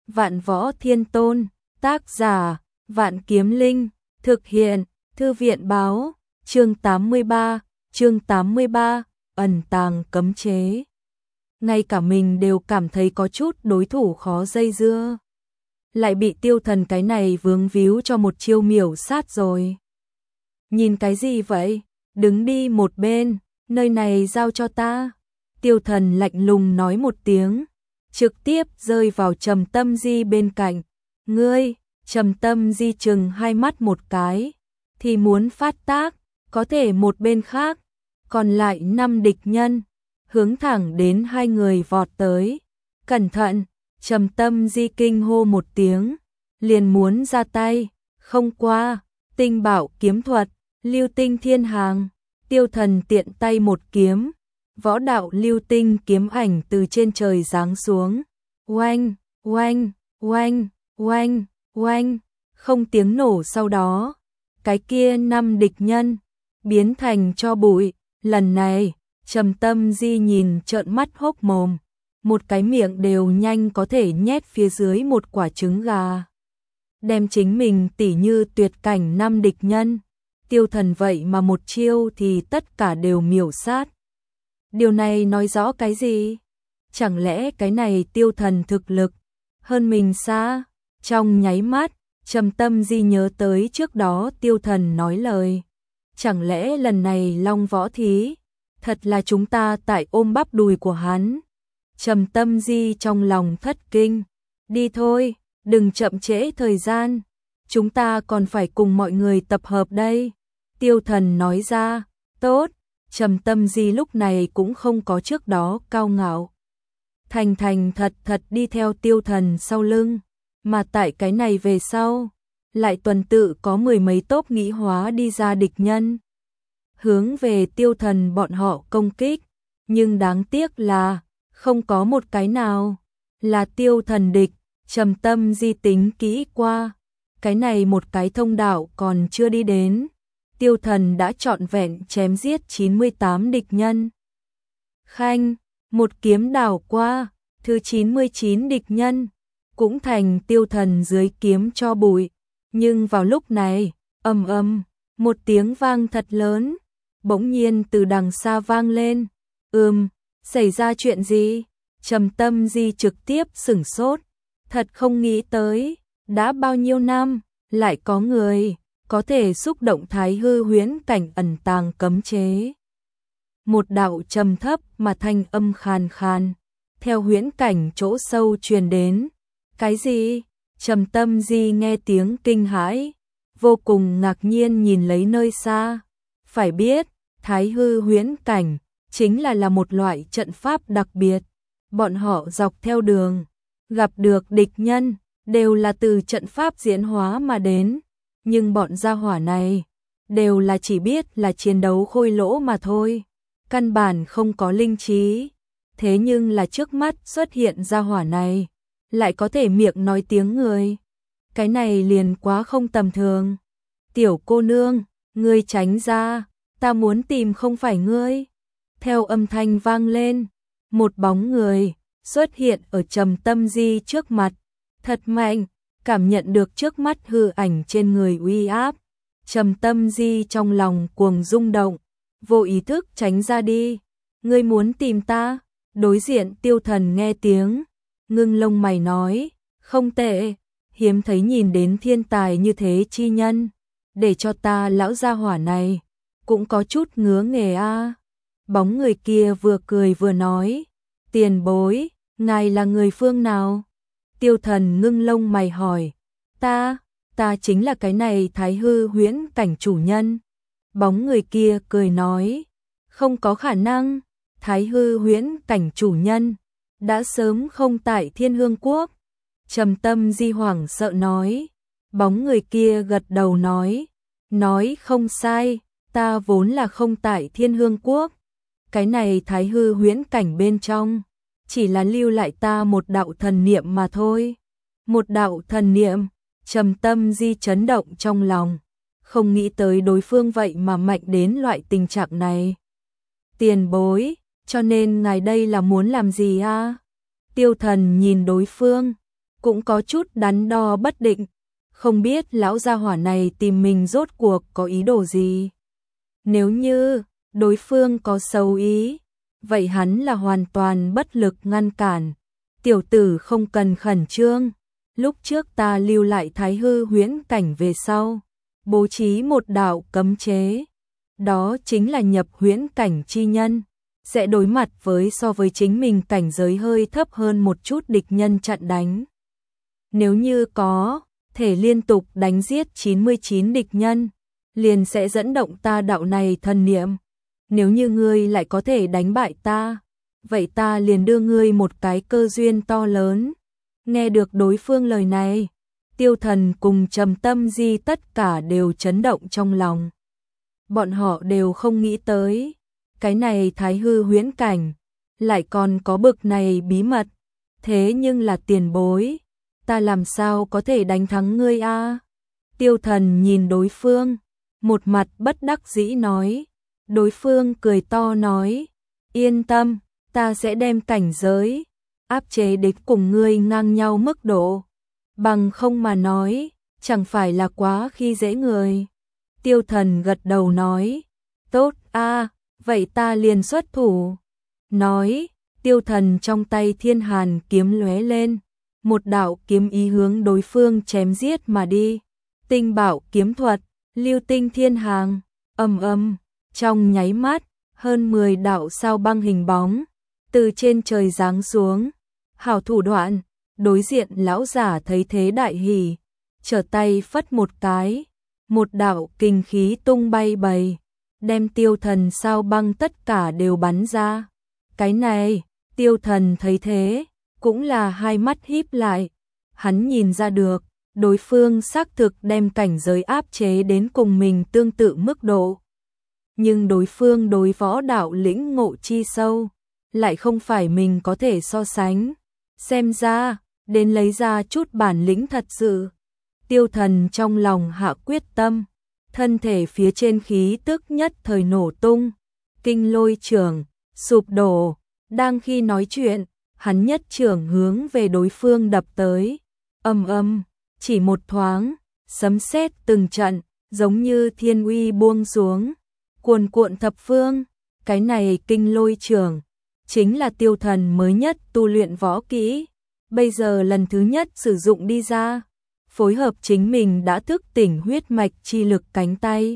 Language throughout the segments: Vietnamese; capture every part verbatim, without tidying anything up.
Vạn Võ Thiên Tôn, tác giả, Vạn Kiếm Linh, thực hiện, Thư viện báo, chương tám mươi ba, chương tám mươi ba, ẩn tàng cấm chế. Ngay cả mình đều cảm thấy có chút đối thủ khó dây dưa. Lại bị Tiêu Thần cái này vướng víu cho một chiêu miểu sát rồi. Nhìn cái gì vậy? Đứng đi một bên, nơi này giao cho ta. Tiêu Thần lạnh lùng nói một tiếng, trực tiếp rơi vào Trầm Tâm Di bên cạnh. Ngươi, Trầm Tâm Di chừng hai mắt một cái, thì muốn phát tác, có thể một bên khác, còn lại năm địch nhân, hướng thẳng đến hai người vọt tới. Cẩn thận, Trầm Tâm Di kinh hô một tiếng, liền muốn ra tay, không qua, tinh bảo kiếm thuật, lưu tinh thiên hàng. Tiêu Thần tiện tay một kiếm, võ đạo lưu tinh kiếm ảnh từ trên trời giáng xuống. Oanh, oanh, oanh, oanh, oanh, không tiếng nổ sau đó, cái kia năm địch nhân biến thành tro bụi. Lần này, Trầm Tâm Di nhìn trợn mắt hốc mồm, một cái miệng đều nhanh có thể nhét phía dưới một quả trứng gà. Đem chính mình tỉ như tuyệt cảnh năm địch nhân, Tiêu Thần vậy mà một chiêu thì tất cả đều miểu sát. Điều này nói rõ cái gì? Chẳng lẽ cái này Tiêu Thần thực lực hơn mình xa? Trong nháy mắt, Trầm Tâm Di nhớ tới trước đó Tiêu Thần nói lời. Chẳng lẽ lần này Long Võ Thí, thật là chúng ta tại ôm bắp đùi của hắn? Trầm Tâm Di trong lòng thất kinh. Đi thôi, đừng chậm trễ thời gian. Chúng ta còn phải cùng mọi người tập hợp đây. Tiêu Thần nói ra. Tốt. Trầm Tâm Di lúc này cũng không có trước đó cao ngạo. Thành thành thật thật đi theo Tiêu Thần sau lưng. Mà tại cái này về sau, lại tuần tự có mười mấy tốp nghĩ hóa đi ra địch nhân, hướng về Tiêu Thần bọn họ công kích. Nhưng đáng tiếc là không có một cái nào là Tiêu Thần địch. Trầm Tâm Di tính kỹ qua, cái này một cái thông đạo còn chưa đi đến, Tiêu Thần đã trọn vẹn chém giết chín mươi tám địch nhân. Khanh, một kiếm đảo qua, thứ chín mươi chín địch nhân cũng thành Tiêu Thần dưới kiếm cho bụi. Nhưng vào lúc này, ầm ầm, một tiếng vang thật lớn, bỗng nhiên từ đằng xa vang lên. Ừm, xảy ra chuyện gì? Trầm Tâm Di trực tiếp sửng sốt, thật không nghĩ tới, đã bao nhiêu năm, lại có người có thể xúc động thái hư huyễn cảnh ẩn tàng cấm chế. Một đạo trầm thấp mà thanh âm khàn khàn, theo huyễn cảnh chỗ sâu truyền đến. Cái gì? Trầm Tâm Di nghe tiếng kinh hãi, vô cùng ngạc nhiên nhìn lấy nơi xa. Phải biết, thái hư huyễn cảnh chính là là một loại trận pháp đặc biệt. Bọn họ dọc theo đường, gặp được địch nhân, đều là từ trận pháp diễn hóa mà đến. Nhưng bọn gia hỏa này, đều là chỉ biết là chiến đấu khôi lỗ mà thôi. Căn bản không có linh trí. Thế nhưng là trước mắt xuất hiện gia hỏa này, lại có thể miệng nói tiếng người. Cái này liền quá không tầm thường. Tiểu cô nương, ngươi tránh ra, ta muốn tìm không phải ngươi. Theo âm thanh vang lên, một bóng người xuất hiện ở Trầm Tâm Di trước mặt, thật mạnh, cảm nhận được trước mắt hư ảnh trên người uy áp. Trầm Tâm Di trong lòng cuồng rung động, vô ý thức tránh ra đi. Ngươi muốn tìm ta? Đối diện Tiêu Thần nghe tiếng, ngưng lông mày nói, không tệ, hiếm thấy nhìn đến thiên tài như thế chi nhân, để cho ta lão gia hỏa này cũng có chút ngứa nghề a. À. Bóng người kia vừa cười vừa nói, tiền bối, ngài là người phương nào? Tiêu Thần ngưng lông mày hỏi, ta, ta chính là cái này thái hư huyễn cảnh chủ nhân. Bóng người kia cười nói, không có khả năng, thái hư huyễn cảnh chủ nhân đã sớm không tại Thiên Hương Quốc. Trầm Tâm Di hoảng sợ nói. Bóng người kia gật đầu nói, nói không sai, ta vốn là không tại Thiên Hương Quốc. Cái này thái hư huyễn cảnh bên trong, chỉ là lưu lại ta một đạo thần niệm mà thôi. Một đạo thần niệm. Trầm Tâm Di chấn động trong lòng, không nghĩ tới đối phương vậy mà mạnh đến loại tình trạng này. Tiền bối, cho nên ngài đây là muốn làm gì a? À? Tiêu Thần nhìn đối phương, cũng có chút đắn đo bất định, không biết lão gia hỏa này tìm mình rốt cuộc có ý đồ gì. Nếu như đối phương có xấu ý, vậy hắn là hoàn toàn bất lực ngăn cản. Tiểu tử không cần khẩn trương, lúc trước ta lưu lại Thái Hư huyễn cảnh về sau, bố trí một đạo cấm chế, đó chính là nhập huyễn cảnh chi nhân, sẽ đối mặt với so với chính mình cảnh giới hơi thấp hơn một chút địch nhân chặn đánh. Nếu như có thể liên tục đánh giết chín mươi chín địch nhân, liền sẽ dẫn động ta đạo này thần niệm. Nếu như ngươi lại có thể đánh bại ta, vậy ta liền đưa ngươi một cái cơ duyên to lớn. Nghe được đối phương lời này, Tiêu Thần cùng Trầm Tâm Di tất cả đều chấn động trong lòng. Bọn họ đều không nghĩ tới, cái này Thái Hư huyễn cảnh, lại còn có bực này bí mật. Thế nhưng là tiền bối, ta làm sao có thể đánh thắng ngươi a? Tiêu Thần nhìn đối phương, một mặt bất đắc dĩ nói. Đối phương cười to nói, yên tâm, ta sẽ đem cảnh giới áp chế đến cùng ngươi ngang nhau mức độ. Bằng không mà nói, chẳng phải là quá khi dễ người. Tiêu Thần gật đầu nói, tốt a, vậy ta liền xuất thủ. Nói, Tiêu Thần trong tay Thiên Hàn kiếm lóe lên, một đạo kiếm ý hướng đối phương chém giết mà đi. Tinh Bảo kiếm thuật, Lưu Tinh Thiên Hàng, ầm ầm, trong nháy mắt, hơn mười đạo sao băng hình bóng từ trên trời giáng xuống. Hảo thủ đoạn, đối diện lão giả thấy thế đại hỉ, trở tay phất một cái, một đạo kinh khí tung bay bầy, đem Tiêu Thần sao băng tất cả đều bắn ra. Cái này, Tiêu Thần thấy thế, cũng là hai mắt híp lại, hắn nhìn ra được, đối phương xác thực đem cảnh giới áp chế đến cùng mình tương tự mức độ. Nhưng đối phương đối võ đạo lĩnh ngộ chi sâu, lại không phải mình có thể so sánh. Xem ra, đến lấy ra chút bản lĩnh thật sự. Tiêu Thần trong lòng hạ quyết tâm, thân thể phía trên khí tức nhất thời nổ tung, kinh lôi trưởng sụp đổ. Đang khi nói chuyện, hắn nhất trưởng hướng về đối phương đập tới. Ầm ầm, chỉ một thoáng, sấm sét từng trận, giống như thiên uy buông xuống, cuồn cuộn thập phương. Cái này kinh lôi trưởng chính là Tiêu Thần mới nhất tu luyện võ kỹ, bây giờ lần thứ nhất sử dụng đi ra, phối hợp chính mình đã thức tỉnh huyết mạch chi lực cánh tay.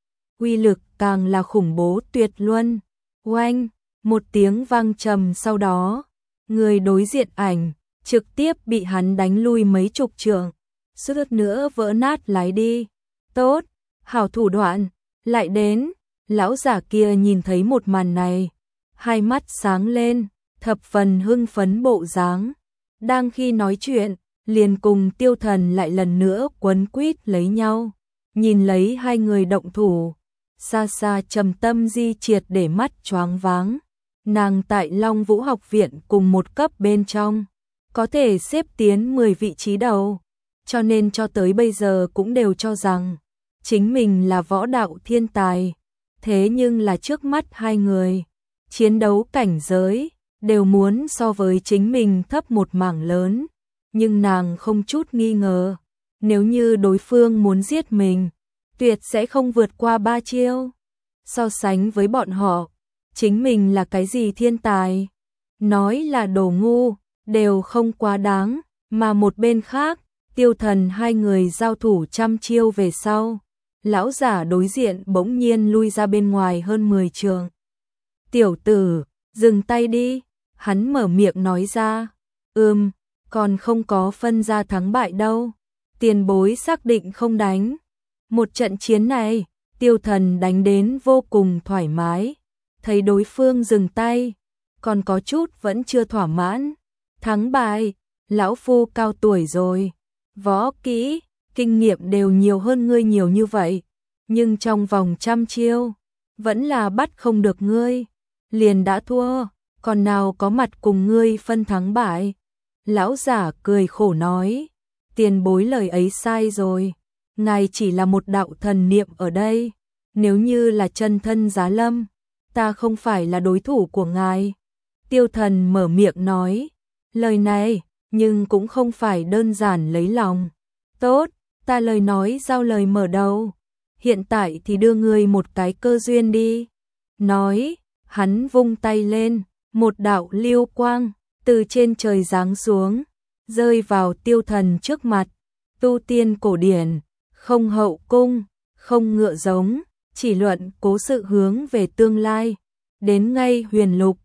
Uy lực càng là khủng bố tuyệt luân. Oanh, một tiếng vang trầm sau đó, người đối diện ảnh trực tiếp bị hắn đánh lui mấy chục trượng, suýt nữa vỡ nát lái đi. Tốt, hảo thủ đoạn, lại đến. Lão giả kia nhìn thấy một màn này, hai mắt sáng lên, thập phần hưng phấn bộ dáng. Đang khi nói chuyện, liền cùng Tiêu Thần lại lần nữa quấn quýt lấy nhau. Nhìn lấy hai người động thủ, xa xa Trầm Tâm Di triệt để mắt choáng váng. Nàng tại Long Vũ học viện cùng một cấp bên trong, có thể xếp tiến mười vị trí đầu, cho nên cho tới bây giờ cũng đều cho rằng chính mình là võ đạo thiên tài. Thế nhưng là trước mắt hai người, chiến đấu cảnh giới, đều muốn so với chính mình thấp một mảng lớn. Nhưng nàng không chút nghi ngờ, nếu như đối phương muốn giết mình, tuyệt sẽ không vượt qua ba chiêu. So sánh với bọn họ, chính mình là cái gì thiên tài, nói là đồ ngu, đều không quá đáng. Mà một bên khác, Tiêu Thần hai người giao thủ trăm chiêu về sau, lão giả đối diện bỗng nhiên lui ra bên ngoài hơn mười trượng. Tiểu tử, dừng tay đi, hắn mở miệng nói ra. Ừm, còn không có phân ra thắng bại đâu, tiền bối xác định không đánh. Một trận chiến này, Tiêu Thần đánh đến vô cùng thoải mái, thấy đối phương dừng tay, còn có chút vẫn chưa thỏa mãn. Thắng bại, lão phu cao tuổi rồi, võ kỹ, kinh nghiệm đều nhiều hơn ngươi nhiều như vậy, nhưng trong vòng trăm chiêu, vẫn là bắt không được ngươi, liền đã thua, còn nào có mặt cùng ngươi phân thắng bại. Lão giả cười khổ nói, tiền bối lời ấy sai rồi, ngài chỉ là một đạo thần niệm ở đây, nếu như là chân thân giá lâm, ta không phải là đối thủ của ngài. Tiêu Thần mở miệng nói, lời này, nhưng cũng không phải đơn giản lấy lòng. Tốt, ta lời nói giao lời mở đầu. Hiện tại thì đưa ngươi một cái cơ duyên đi. Nói, hắn vung tay lên, một đạo lưu quang từ trên trời giáng xuống, rơi vào Tiêu Thần trước mặt. Tu tiên cổ điển, không hậu cung, không ngựa giống, chỉ luận cố sự hướng về tương lai. Đến ngay huyền lục,